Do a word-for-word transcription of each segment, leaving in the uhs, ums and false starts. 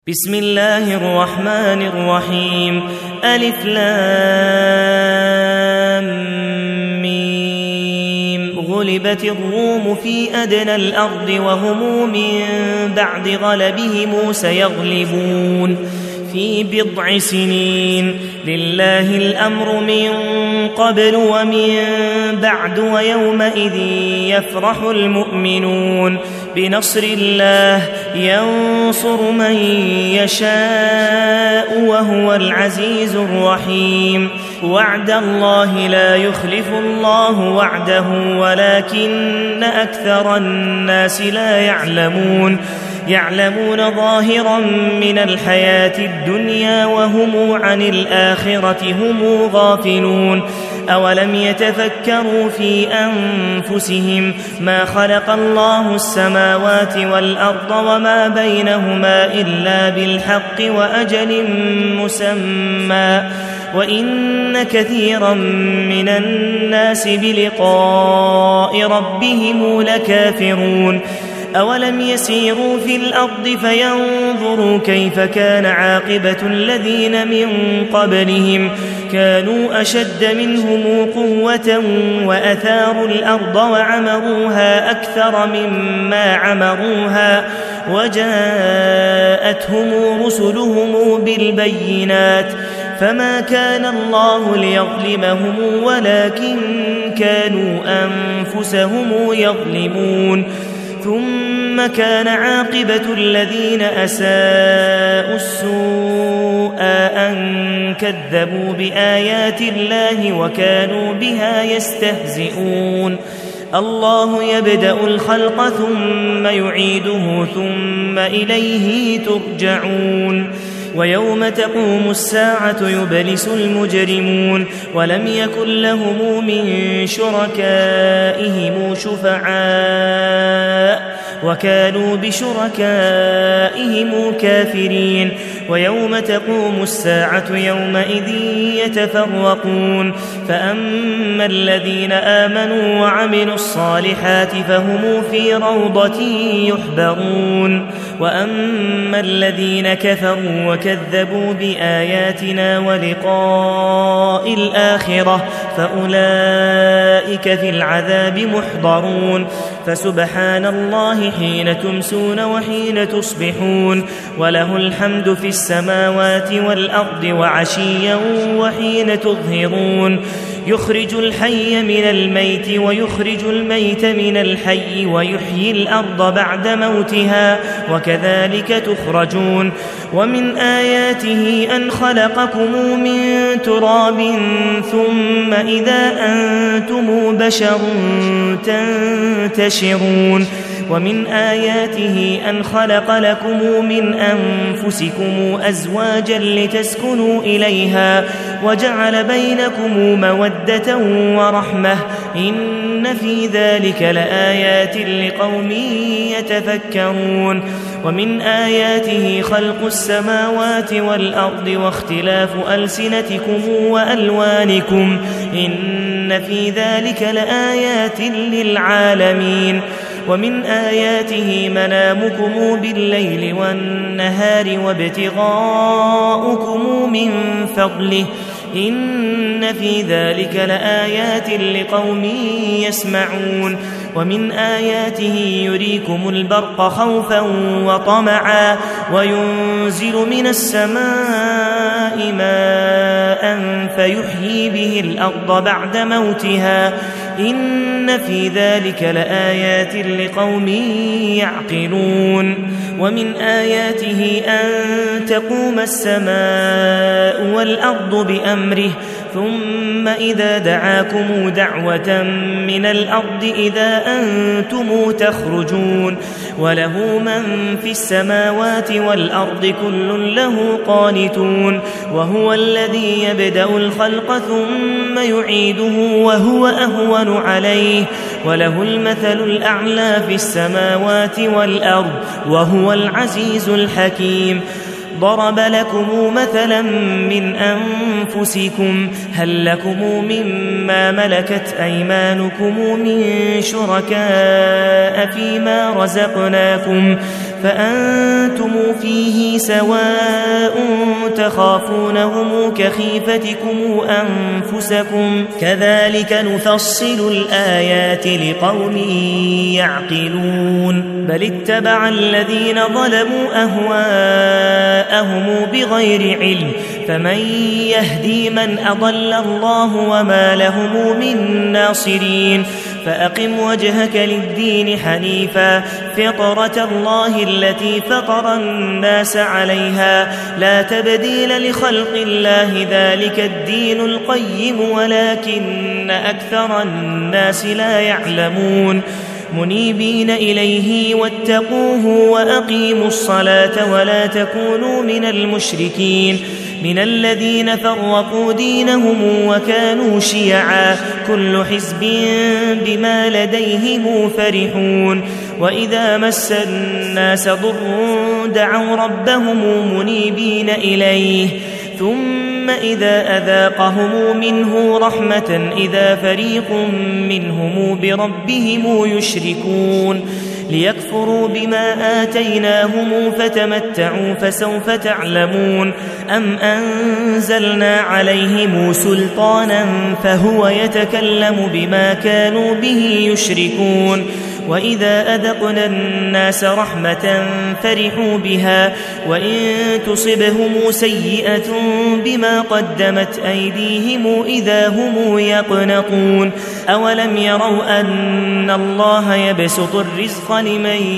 بسم الله الرحمن الرحيم. ألف لام ميم. غلبت الروم في أدنى الأرض وهم من بعد غلبهم سيغلبون في بضع سنين. لله الأمر من قبل ومن بعد ويومئذ يفرح المؤمنون بنصر الله ينصر من يشاء وهو العزيز الرحيم. وعد الله لا يخلف الله وعده ولكن أكثر الناس لا يعلمون يعلمون ظاهرا من الحياة الدنيا وهم عن الآخرة هم غافلون. أولم يتفكروا في أنفسهم ما خلق الله السماوات والأرض وما بينهما إلا بالحق وأجل مسمى وإن كثيرا من الناس بلقاء ربهم لكافرون. أولم يسيروا في الأرض فينظروا كيف كان عاقبة الذين من قبلهم كانوا أشد منهم قوة وأثاروا الأرض وعمروها أكثر مما عمروها وجاءتهم رسلهم بالبينات فما كان الله ليظلمهم ولكن كانوا أنفسهم يظلمون. ثم كان عاقبة الذين أساءوا السوء أن كذبوا بآيات الله وكانوا بها يستهزئون. الله يبدأ الخلق ثم يعيده ثم إليه ترجعون. ويوم تقوم الساعة يبلس المجرمون ولم يكن لهم من شركائهم شفعاء وكانوا بشركائهم كافرين. ويوم تقوم الساعة يومئذ يتفرقون فأما الذين آمنوا وعملوا الصالحات فهم في روضة يحبرون وأما الذين كفروا وكذبوا بآياتنا ولقاء الآخرة فأولئك في العذاب محضرون. فسبحان الله حين تمسون وحين تصبحون وله الحمد في السماوات والأرض وعشيا وحين تظهرون. يخرج الحي من الميت ويخرج الميت من الحي ويحيي الأرض بعد موتها وكذلك تخرجون. ومن آياته أن خلقكم من تراب ثم إذا أنتم بشر تنتشرون. ومن آياته أن خلق لكم من أنفسكم أزواجا لتسكنوا إليها وجعل بينكم مودة ورحمة إن في ذلك لآيات لقوم يتفكرون. ومن آياته خلق السماوات والأرض واختلاف ألسنتكم وألوانكم إن في ذلك لآيات للعالمين. ومن آياته منامكم بالليل والنهار وابتغاؤكم من فضله إن في ذلك لآيات لقوم يسمعون. ومن آياته يريكم البرق خوفا وطمعا وينزل من السماء ماء فيحيي به الأرض بعد موتها إن في ذلك لآيات لقوم يعقلون. ومن آياته أن تقوم السماء والأرض بأمره ثم إذا دعاكم دعوة من الأرض إذا أنتم تخرجون. وله من في السماوات والأرض كل له قانتون. وهو الذي يبدأ الخلق ثم يعيده وهو أهون عليه وله المثل الأعلى في السماوات والأرض وهو العزيز الحكيم. ضرب لكم مثلا من أنفسكم هل لكم مما ملكت أيمانكم من شركاء فيما رزقناكم فأنتم فيه سواء تخافونهم كخيفتكم أنفسكم كذلك نفصل الآيات لقوم يعقلون بل اتبع الذين ظلموا أهواءهم بغير علم فمن يهدي من أضل الله وما لهم من ناصرين فأقم وجهك للدين حنيفا فطرة الله التي فطر الناس عليها لا تبديل لخلق الله ذلك الدين القيم ولكن أكثر الناس لا يعلمون منيبين إليه واتقوه وأقيموا الصلاة ولا تكونوا من المشركين من الذين فرقوا دينهم وكانوا شيعا كل حزب بما لديهم فرحون وإذا مس الناس ضر دعوا ربهم منيبين إليه ثم إذا أذاقهم منه رحمة إذا فريق منهم بربهم يشركون ليكفروا بما آتيناهم فتمتعوا فسوف تعلمون أم أنزلنا عليهم سلطانا فهو يتكلم بما كانوا به يشركون وإذا أذقنا الناس رحمة فرحوا بها وإن تصبهم سيئة بما قدمت أيديهم إذا هم يقنطون أولم يروا أن الله يبسط الرزق لمن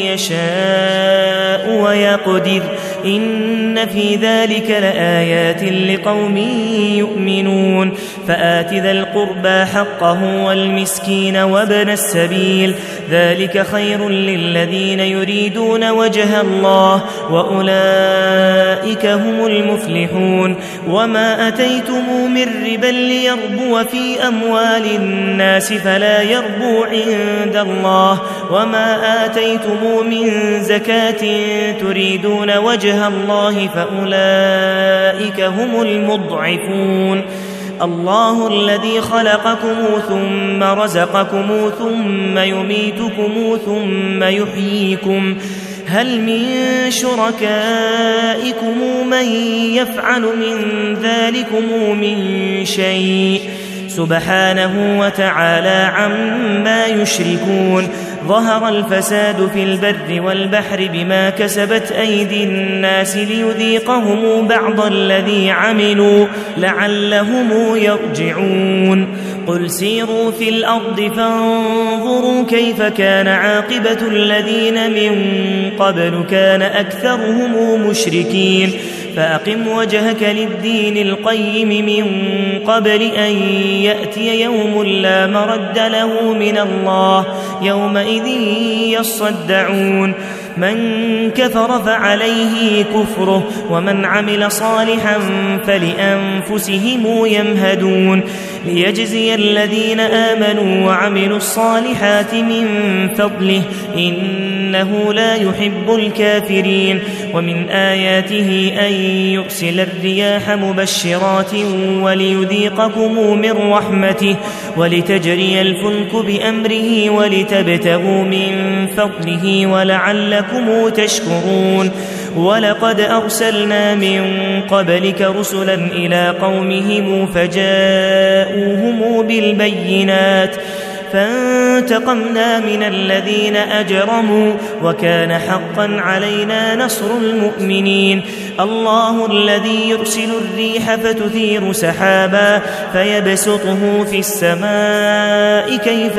يشاء ويقدر إن في ذلك لآيات لقوم يؤمنون فآت ذا القربى حقه والمسكين وابن السبيل ذلك خير للذين يريدون وجه الله وأولئك هم المفلحون وما أتيتم من ربا ليربو في أموال الناس فلا يربو عند الله وما آتيتم من زكاة تريدون وجه الله فأولئك هم المضعفون الله الذي خلقكم ثم رزقكم ثم يميتكم ثم يحييكم هل من شركائكم من يفعل من ذلكم من شيء سبحانه وتعالى عما يشركون ظهر الفساد في البر والبحر بما كسبت أيدي الناس ليذيقهم بعض الذي عملوا لعلهم يرجعون قل سيروا في الأرض فانظروا كيف كان عاقبة الذين من قبل كان أكثرهم مشركين فأقم وجهك للدين القيم من قبل أن يأتي يوم لا مرد له من الله يومئذ يصدعون من كفر فعليه كفره ومن عمل صالحا فلأنفسهم يمهدون ليجزي الذين آمنوا وعملوا الصالحات من فضله إنه لا يحب الكافرين ومن آياته أن يرسل الرياح مبشرات وليذيقكم من رحمته ولتجري الفلك بأمره ولتبتغوا من فضله ولعلكم تشكرون ولقد أرسلنا من قبلك رسلا إلى قومهم فجاءوهم بالبينات فانتقمنا من الذين أجرموا وكان حقا علينا نصر المؤمنين الله الذي يرسل الريح فتثير سحابا فيبسطه في السماء كيف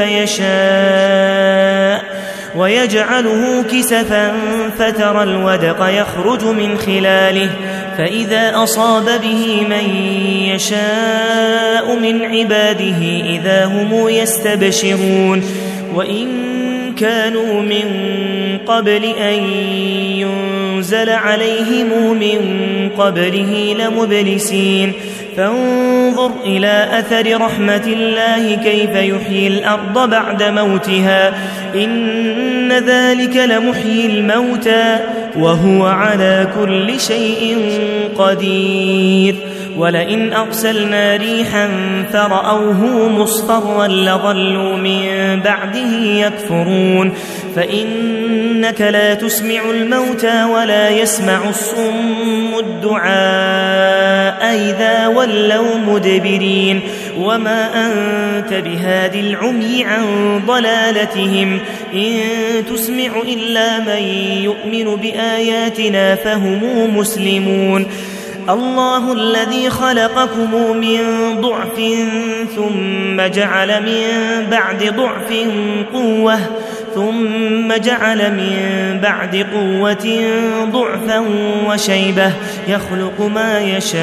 يشاء ويجعله كسفا فترى الودق يخرج من خلاله فإذا أصاب به من يشاء من عباده إذا هم يستبشرون وإن كانوا من قبل أن ينزل عليهم من قبله لمبلسين فانظر إلى أثر رحمة الله كيف يحيي الأرض بعد موتها إن ذلك لمحيي الموتى وهو على كل شيء قدير ولئن أرسلنا ريحا فرأوه مصفرا لظلوا من بعده يكفرون فإنك لا تسمع الموتى ولا يسمع الصم الدعاء إذا ولوا مدبرين وما أنت بهاد العمي عن ضلالتهم إن تسمع إلا من يؤمن بآياتنا فهم مسلمون الله الذي خلقكم من ضعف ثم جعل من بعد ضعف قوة ثم جعل من بعد قوة ضعفا وشيبة يخلق ما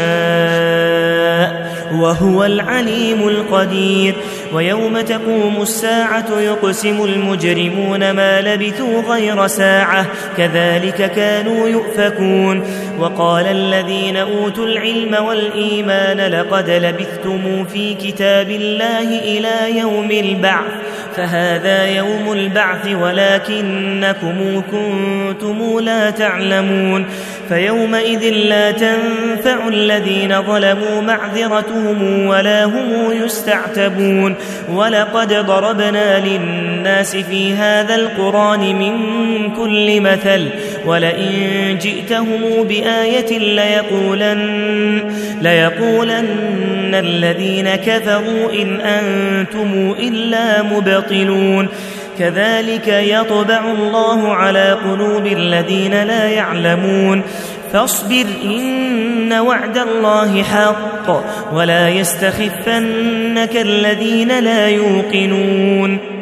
يشاء وهو العليم القدير ويوم تقوم الساعة يقسم المجرمون ما لبثوا غير ساعة كذلك كانوا يؤفكون وقال الذين أوتوا العلم والإيمان لقد لبثتم في كتاب الله إلى يوم البعث فهذا يوم البعث ولكنكم كنتم لا تعلمون فيومئذ لا تنفع الذين ظلموا معذرتهم ولا هم يستعتبون ولقد ضربنا للناس في هذا القرآن من كل مثل ولئن جئتهم بآية ليقولن, ليقولن الذين كفروا إن أنتم إلا مبطلون كذلك يطبع الله على قلوب الذين لا يعلمون فاصبر إن وعد الله حق ولا يستخفنك الذين لا يوقنون